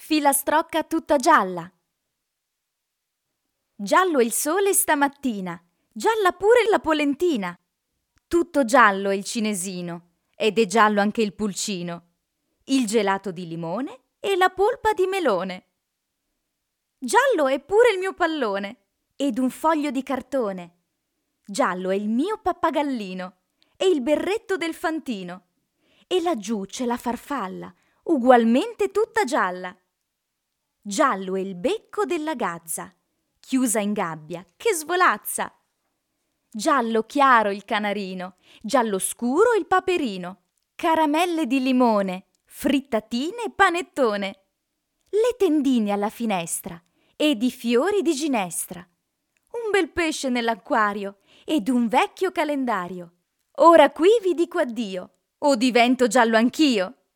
Filastrocca tutta gialla. Giallo è il sole stamattina, gialla pure la polentina. Tutto giallo è il cinesino ed è giallo anche il pulcino, il gelato di limone e la polpa di melone. Giallo è pure il mio pallone ed un foglio di cartone. Giallo è il mio pappagallino e il berretto del fantino. E laggiù c'è la farfalla, ugualmente tutta gialla. Giallo è il becco della gazza, chiusa in gabbia, che svolazza. Giallo chiaro il canarino, giallo scuro il paperino, caramelle di limone, frittatine e panettone, le tendine alla finestra ed i fiori di ginestra, un bel pesce nell'acquario ed un vecchio calendario. Ora qui vi dico addio, o divento giallo anch'io.